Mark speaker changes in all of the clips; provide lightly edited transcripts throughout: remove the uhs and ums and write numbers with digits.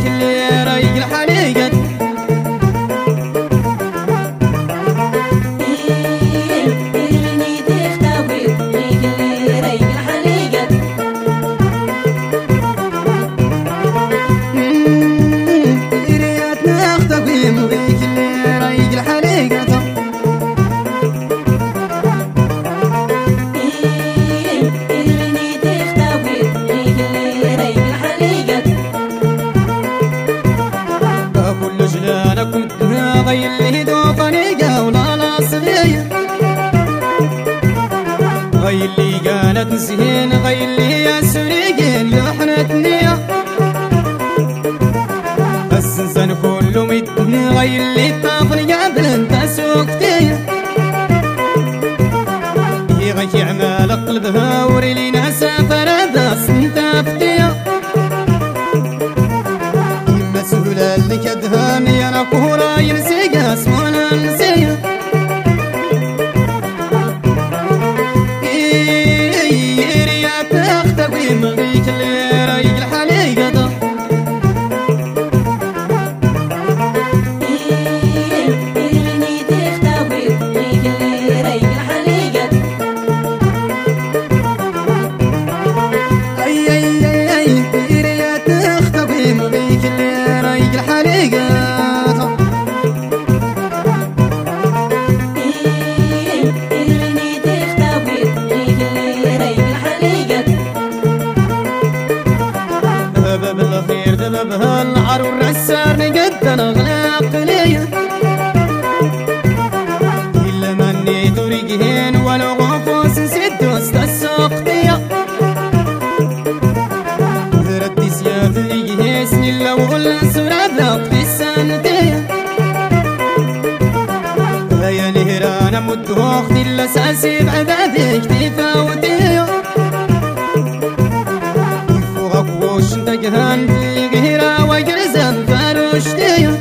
Speaker 1: اللي رايق الحليقة
Speaker 2: إيرني تختوي ذيك اللي رايق الحليقة
Speaker 1: إيريات نختوي ذيك اللي رايق الحليقة جلالكم غي اللي دوقني قولا لا صغير غي اللي قالت زين غي اللي يا سريقين لحنتني السنسان كله مدني غي اللي طافني قبل انت سوقتي غي عمال قلبها وريلي ناس فرادس انت فتيه مسؤولة اللي كدهاني أنا كورا ينسي قاس وانا نسيه ريات اختوي مغيك اللي رايق الحليقة ده
Speaker 2: إيرني تختوي مغيك اللي رايق الحليقة
Speaker 1: أي ريات اختوي مغيك اللي رايق الحليقة
Speaker 2: إيرني تختوي مغيك اللي رايق الحليقة
Speaker 1: باب الخير دببها العر والرسار نقدنا غلاق ليه إلا مني تريقهن ولو غفوس ست وسط السوقتية ردي سياف ليهسن إلا وغلا سراب لقتي السنتية هيا لهرانا مدوخ إلا ساسي بعدادك تفاوتية يفوغك وش تجهن تلقهرا وجرزان فاروشتية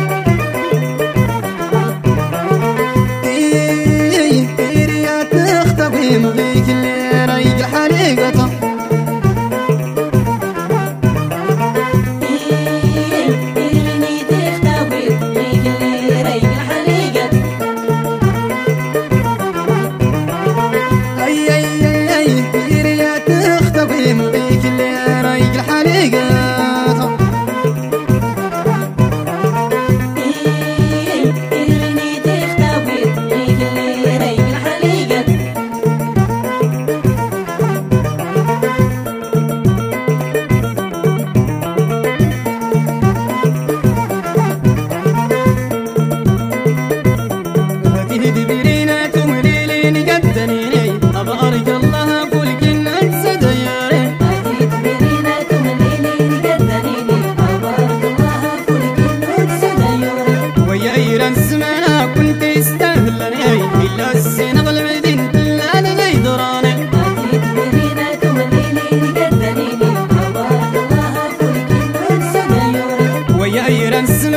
Speaker 1: ريات اختوي مغيك اللي رايق الحليقة
Speaker 2: إيرني تختوي مغيك اللي رايق الحليقة
Speaker 1: أي ريات اختوي مغيك اللي رايق الحليقة
Speaker 2: إيرني تختوي مغيك اللي رايق الحليقة
Speaker 1: هذه دبرينا تمريلين قدنيني أبارك الله فلك النجس دياري
Speaker 2: هذه تمرينة تمليني قدنيني أبارك الله فلك النجس دياري
Speaker 1: ويا إيران سمعنا كنت استهلني إلا السنة بالمدينة لا لغي دراني
Speaker 2: هذه تمرينة تمليني قدنيني أبارك الله فلك النجس دياري
Speaker 1: ويا إيران سمعنا